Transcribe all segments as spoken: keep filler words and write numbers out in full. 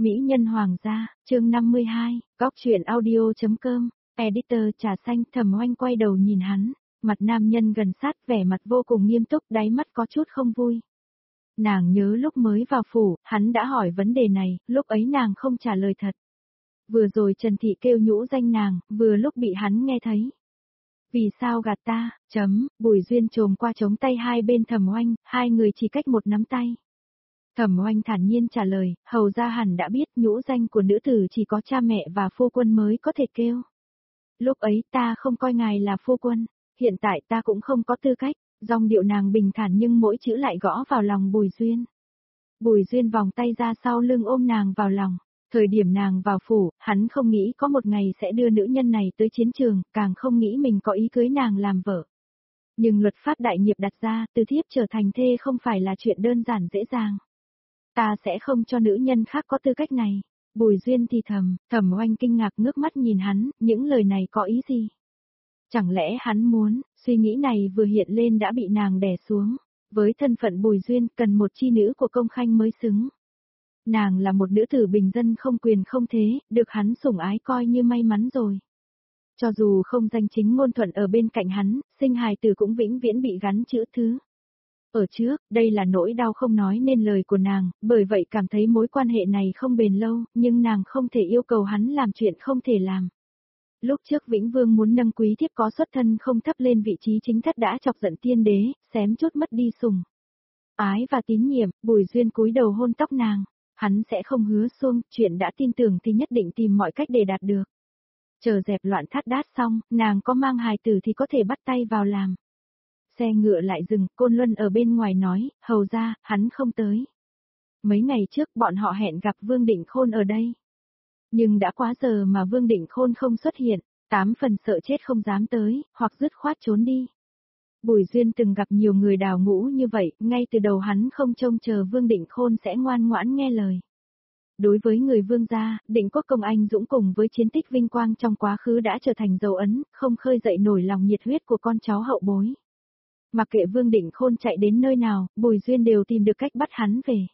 Mỹ nhân hoàng gia, chương năm mươi hai, góc truyện audio.com, editor trà xanh. Thẩm Oanh quay đầu nhìn hắn, mặt nam nhân gần sát, vẻ mặt vô cùng nghiêm túc, đáy mắt có chút không vui. Nàng nhớ lúc mới vào phủ, hắn đã hỏi vấn đề này, lúc ấy nàng không trả lời thật. Vừa rồi Trần Thị kêu nhũ danh nàng, vừa lúc bị hắn nghe thấy. Vì sao gạt ta, chấm, Bùi Duyên trồm qua chống tay hai bên Thẩm Oanh, hai người chỉ cách một nắm tay. Thẩm Oanh thản nhiên trả lời, hầu ra hẳn đã biết nhũ danh của nữ tử chỉ có cha mẹ và phu quân mới có thể kêu. Lúc ấy ta không coi ngài là phu quân, hiện tại ta cũng không có tư cách. Dòng điệu nàng bình thản nhưng mỗi chữ lại gõ vào lòng Bùi Duyên. Bùi Duyên vòng tay ra sau lưng ôm nàng vào lòng. Thời điểm nàng vào phủ, hắn không nghĩ có một ngày sẽ đưa nữ nhân này tới chiến trường, càng không nghĩ mình có ý cưới nàng làm vợ. Nhưng luật pháp đại nghiệp đặt ra, từ thiếp trở thành thê không phải là chuyện đơn giản dễ dàng. Ta sẽ không cho nữ nhân khác có tư cách này. Bùi Duyên thì thầm, Thẩm Oanh kinh ngạc ngước mắt nhìn hắn, những lời này có ý gì? Chẳng lẽ hắn muốn, suy nghĩ này vừa hiện lên đã bị nàng đè xuống. Với thân phận Bùi Duyên cần một chi nữ của công khanh mới xứng. Nàng là một nữ tử bình dân không quyền không thế, được hắn sủng ái coi như may mắn rồi. Cho dù không danh chính ngôn thuận ở bên cạnh hắn, sinh hài tử cũng vĩnh viễn bị gắn chữ thứ. Ở trước, đây là nỗi đau không nói nên lời của nàng, bởi vậy cảm thấy mối quan hệ này không bền lâu, nhưng nàng không thể yêu cầu hắn làm chuyện không thể làm. Lúc trước Vĩnh Vương muốn nâng quý thiếp có xuất thân không thấp lên vị trí chính thất đã chọc giận tiên đế, xém chút mất đi sủng ái và tín nhiệm. Bùi Duyên cúi đầu hôn tóc nàng, hắn sẽ không hứa xuông, chuyện đã tin tưởng thì nhất định tìm mọi cách để đạt được. Chờ dẹp loạn thắt đát xong, nàng có mang hài tử thì có thể bắt tay vào làm. Xe ngựa lại dừng, Côn Luân ở bên ngoài nói, hầu ra, hắn không tới. Mấy ngày trước bọn họ hẹn gặp Vương Định Khôn ở đây. Nhưng đã quá giờ mà Vương Định Khôn không xuất hiện, tám phần sợ chết không dám tới, hoặc dứt khoát trốn đi. Bùi Duyên từng gặp nhiều người đào ngũ như vậy, ngay từ đầu hắn không trông chờ Vương Định Khôn sẽ ngoan ngoãn nghe lời. Đối với người Vương gia, Định Quốc công anh dũng cùng với chiến tích vinh quang trong quá khứ đã trở thành dấu ấn, không khơi dậy nổi lòng nhiệt huyết của con cháu hậu bối. Mặc kệ Vương Định Khôn chạy đến nơi nào, Bùi Duyên đều tìm được cách bắt hắn về.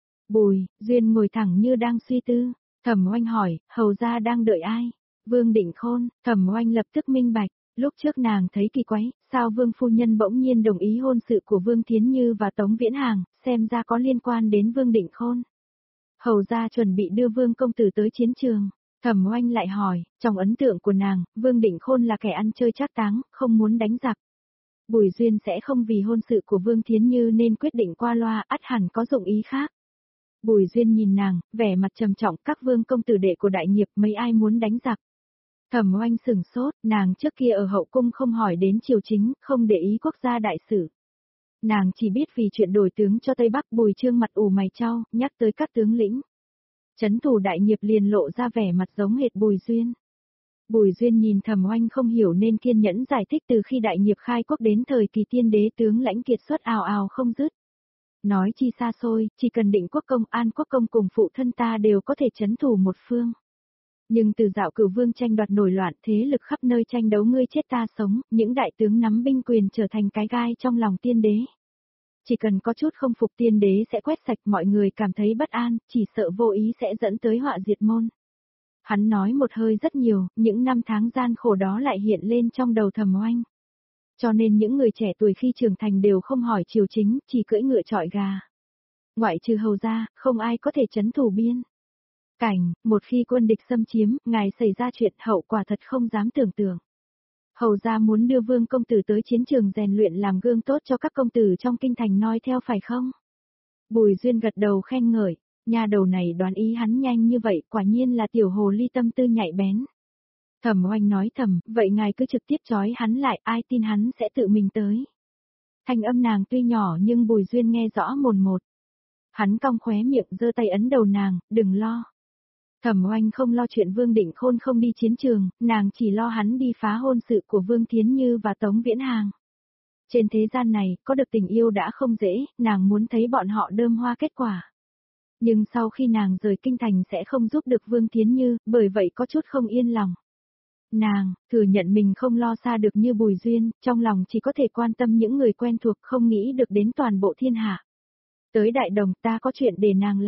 Bùi Duyên ngồi thẳng như đang suy tư. Thẩm Oanh hỏi, hầu gia đang đợi ai? Vương Định Khôn. Thẩm Oanh lập tức minh bạch, lúc trước nàng thấy kỳ quái, sao Vương phu nhân bỗng nhiên đồng ý hôn sự của Vương Thiến Như và Tống Viễn Hàng, xem ra có liên quan đến Vương Định Khôn. Hầu gia chuẩn bị đưa Vương công tử tới chiến trường. Thẩm Oanh lại hỏi, trong ấn tượng của nàng, Vương Định Khôn là kẻ ăn chơi trác táng, không muốn đánh giặc. Bùi Duyên sẽ không vì hôn sự của Vương Thiến Như nên quyết định qua loa, ắt hẳn có dụng ý khác. Bùi Duyên nhìn nàng, vẻ mặt trầm trọng, các vương công tử đệ của đại nghiệp mấy ai muốn đánh giặc. Thẩm Oanh sửng sốt, nàng trước kia ở hậu cung không hỏi đến triều chính, không để ý quốc gia đại sự. Nàng chỉ biết vì chuyện đổi tướng cho Tây Bắc. Bùi Trương mặt ủ mày chau, nhắc tới các tướng lĩnh. Chấn thủ đại nghiệp liền lộ ra vẻ mặt giống hệt Bùi Duyên. Bùi Duyên nhìn Thẩm Oanh không hiểu nên kiên nhẫn giải thích từ khi đại nghiệp khai quốc đến thời kỳ tiên đế tướng lãnh kiệt xuất ào ào không dứt. Nói chi xa xôi, chỉ cần Định Quốc công, An Quốc công cùng phụ thân ta đều có thể chấn thủ một phương. Nhưng từ dạo Cửu Vương tranh đoạt nổi loạn, thế lực khắp nơi tranh đấu ngươi chết ta sống, những đại tướng nắm binh quyền trở thành cái gai trong lòng tiên đế. Chỉ cần có chút không phục tiên đế sẽ quét sạch, mọi người cảm thấy bất an, chỉ sợ vô ý sẽ dẫn tới họa diệt môn. Hắn nói một hơi rất nhiều, những năm tháng gian khổ đó lại hiện lên trong đầu Thẩm Oanh. Cho nên những người trẻ tuổi khi trưởng thành đều không hỏi triều chính, chỉ cưỡi ngựa chọi gà. Ngoại trừ hầu gia, không ai có thể trấn thủ biên cảnh, một khi quân địch xâm chiếm, ngài xảy ra chuyện hậu quả thật không dám tưởng tượng. Hầu gia muốn đưa Vương công tử tới chiến trường rèn luyện làm gương tốt cho các công tử trong kinh thành noi theo phải không? Bùi Duyên gật đầu khen ngợi, nhà đầu này đoán ý hắn nhanh như vậy, quả nhiên là tiểu hồ ly tâm tư nhạy bén. Thẩm Oanh nói thầm, vậy ngài cứ trực tiếp trói hắn lại, ai tin hắn sẽ tự mình tới. Thanh âm nàng tuy nhỏ nhưng Bùi Duyên nghe rõ mồn một. Hắn cong khóe miệng giơ tay ấn đầu nàng, đừng lo. Thẩm Oanh không lo chuyện Vương Định Khôn không đi chiến trường, nàng chỉ lo hắn đi phá hôn sự của Vương Thiến Như và Tống Viễn Hàng. Trên thế gian này, có được tình yêu đã không dễ, nàng muốn thấy bọn họ đơm hoa kết quả. Nhưng sau khi nàng rời kinh thành sẽ không giúp được Vương Thiến Như, bởi vậy có chút không yên lòng. Nàng, thừa nhận mình không lo xa được như Bùi Duyên, trong lòng chỉ có thể quan tâm những người quen thuộc, không nghĩ được đến toàn bộ thiên hạ. Tới đại đồng ta có chuyện để nàng làm.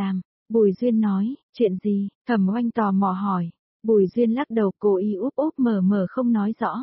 Bùi Duyên nói, chuyện gì, Thẩm Oanh tò mò hỏi. Bùi Duyên lắc đầu cố ý úp úp mờ mờ không nói rõ.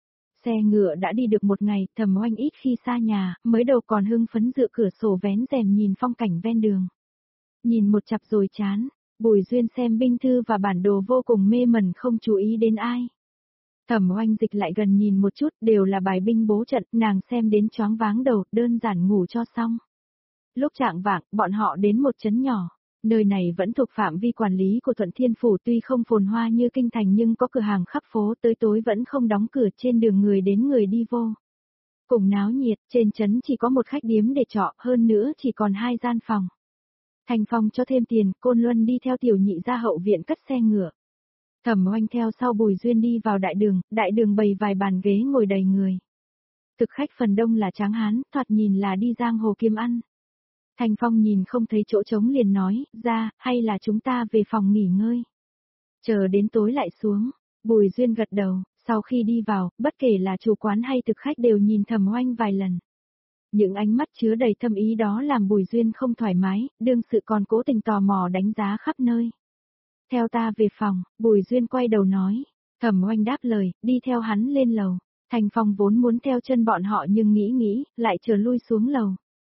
Xe ngựa đã đi được một ngày, Thẩm Oanh ít khi xa nhà, mới đầu còn hưng phấn dựa cửa sổ vén rèm nhìn phong cảnh ven đường. Nhìn một chặp rồi chán, Bùi Duyên xem binh thư và bản đồ vô cùng mê mẩn không chú ý đến ai. Thẩm Oanh dịch lại gần nhìn một chút, đều là bài binh bố trận, nàng xem đến choáng váng đầu, đơn giản ngủ cho xong. Lúc trạng vạng, bọn họ đến một trấn nhỏ. Nơi này vẫn thuộc phạm vi quản lý của Thuận Thiên Phủ, tuy không phồn hoa như kinh thành nhưng có cửa hàng khắp phố, tới tối vẫn không đóng cửa, trên đường người đến người đi vô. Cùng náo nhiệt, trên trấn chỉ có một khách điếm để trọ, hơn nữa chỉ còn hai gian phòng. Thành Phong cho thêm tiền, Côn Luân đi theo Tiểu Nhị ra hậu viện cất xe ngựa. Thẩm Oanh theo sau Bùi Duyên đi vào đại đường, đại đường bày vài bàn ghế ngồi đầy người. Thực khách phần đông là tráng hán, thoạt nhìn là đi giang hồ kiếm ăn. Thành Phong nhìn không thấy chỗ trống liền nói, ra, hay là chúng ta về phòng nghỉ ngơi. Chờ đến tối lại xuống, Bùi Duyên gật đầu, sau khi đi vào, bất kể là chủ quán hay thực khách đều nhìn Thẩm Oanh vài lần. Những ánh mắt chứa đầy thâm ý đó làm Bùi Duyên không thoải mái, đương sự còn cố tình tò mò đánh giá khắp nơi. Theo ta về phòng, Bùi Duyên quay đầu nói. Thẩm Oanh đáp lời, đi theo hắn lên lầu. Thành Phong vốn muốn theo chân bọn họ nhưng nghĩ nghĩ, lại trở lui xuống lầu.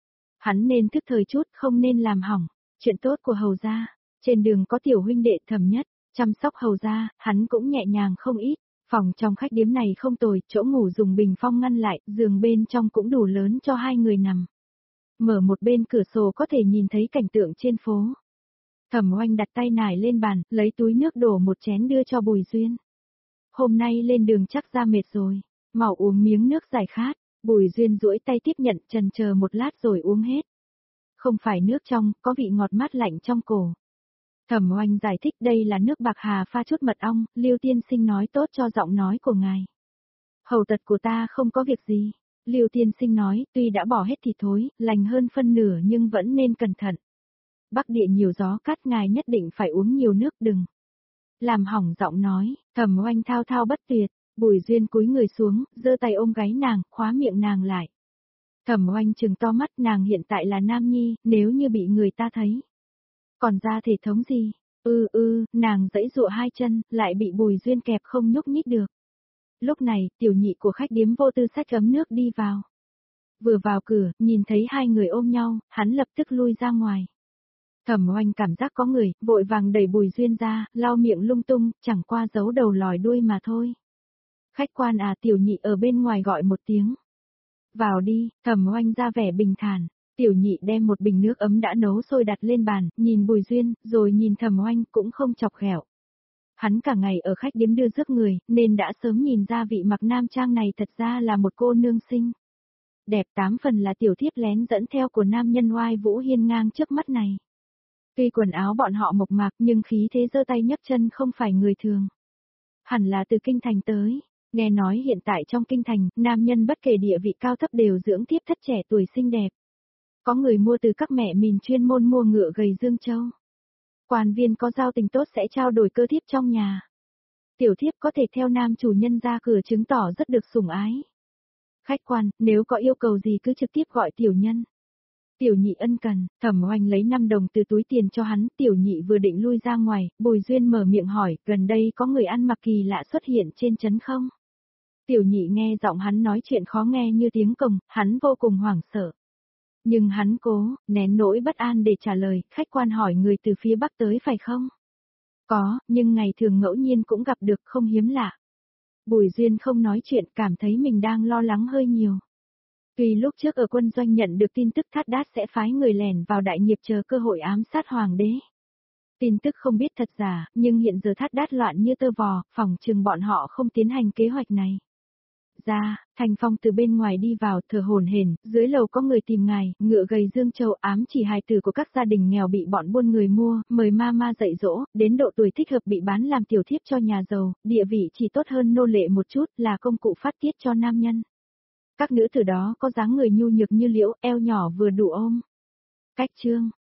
Hắn nên thức thời chút, không nên làm hỏng. Chuyện tốt của hầu gia. Trên đường có tiểu huynh đệ Thẩm Nhất, chăm sóc hầu gia, hắn cũng nhẹ nhàng không ít. Phòng trong khách điếm này không tồi, chỗ ngủ dùng bình phong ngăn lại, giường bên trong cũng đủ lớn cho hai người nằm. Mở một bên cửa sổ có thể nhìn thấy cảnh tượng trên phố. Thẩm Oanh đặt tay nải lên bàn, lấy túi nước đổ một chén đưa cho Bùi Duyên. Hôm nay lên đường chắc ra mệt rồi, mau uống miếng nước giải khát. Bùi Duyên duỗi tay tiếp nhận, chần chờ một lát rồi uống hết. Không phải nước trong, có vị ngọt mát lạnh trong cổ. Thẩm Oanh giải thích đây là nước bạc hà pha chút mật ong, Lưu tiên sinh nói tốt cho giọng nói của ngài. Hầu tật của ta không có việc gì. Lưu tiên sinh nói, tuy đã bỏ hết thì thối, lành hơn phân nửa nhưng vẫn nên cẩn thận. Bắc địa nhiều gió cát, ngài nhất định phải uống nhiều nước đừng. Làm hỏng giọng nói, Thẩm Oanh thao thao bất tuyệt, Bùi Duyên cúi người xuống, giơ tay ôm gáy nàng, khóa miệng nàng lại. Thẩm Oanh trừng to mắt, nàng hiện tại là nam nhi, nếu như bị người ta thấy. Còn ra thể thống gì? Ư ư, nàng giãy giụa hai chân, lại bị Bùi Duyên kẹp không nhúc nhích được. Lúc này, tiểu nhị của khách điếm vô tư xách ấm nước đi vào. Vừa vào cửa, nhìn thấy hai người ôm nhau, hắn lập tức lui ra ngoài. Thẩm Oanh cảm giác có người, vội vàng đẩy Bùi Duyên ra, lau miệng lung tung, chẳng qua giấu đầu lòi đuôi mà thôi. Khách quan à, tiểu nhị ở bên ngoài gọi một tiếng. Vào đi, Thẩm Oanh ra vẻ bình thản. Tiểu nhị đem một bình nước ấm đã nấu sôi đặt lên bàn, nhìn Bùi Duyên, rồi nhìn Thẩm Oanh cũng không chọc ghẹo. Hắn cả ngày ở khách điếm đưa rước người, nên đã sớm nhìn ra vị mặc nam trang này thật ra là một cô nương xinh. Đẹp tám phần là tiểu thiếp lén dẫn theo của nam nhân oai vũ hiên ngang trước mắt này. Tuy quần áo bọn họ mộc mạc nhưng khí thế giơ tay nhấc chân không phải người thường. Hẳn là từ kinh thành tới, nghe nói hiện tại trong kinh thành, nam nhân bất kể địa vị cao thấp đều dưỡng thiếp thất trẻ tuổi xinh đẹp. Có người mua từ các mẹ mình chuyên môn mua ngựa gầy Dương Châu. Quan viên có giao tình tốt sẽ trao đổi cơ thiếp trong nhà. Tiểu thiếp có thể theo nam chủ nhân ra cửa chứng tỏ rất được sủng ái. Khách quan, nếu có yêu cầu gì cứ trực tiếp gọi tiểu nhân. Tiểu nhị ân cần, Thẩm Oanh lấy năm đồng từ túi tiền cho hắn, tiểu nhị vừa định lui ra ngoài, Bùi Duyên mở miệng hỏi, gần đây có người ăn mặc kỳ lạ xuất hiện trên trấn không? Tiểu nhị nghe giọng hắn nói chuyện khó nghe như tiếng cồng, hắn vô cùng hoảng sợ. Nhưng hắn cố, nén nỗi bất an để trả lời, khách quan hỏi người từ phía Bắc tới phải không? Có, nhưng ngày thường ngẫu nhiên cũng gặp được, không hiếm lạ. Bùi Duyên không nói chuyện, cảm thấy mình đang lo lắng hơi nhiều. Tuy lúc trước ở quân doanh nhận được tin tức Thát Đát sẽ phái người lẻn vào đại nghiệp chờ cơ hội ám sát hoàng đế. Tin tức không biết thật giả, nhưng hiện giờ Thát Đát loạn như tơ vò, phòng chừng bọn họ không tiến hành kế hoạch này. Ra, Thành Phong từ bên ngoài đi vào, thở hổn hển, dưới lầu có người tìm ngài, ngựa gầy Dương Châu ám chỉ hài tử của các gia đình nghèo bị bọn buôn người mua, mời ma ma dạy dỗ, đến độ tuổi thích hợp bị bán làm tiểu thiếp cho nhà giàu, địa vị chỉ tốt hơn nô lệ một chút, là công cụ phát tiết cho nam nhân. Các nữ tử đó có dáng người nhu nhược như liễu, eo nhỏ vừa đủ ôm. Cách chương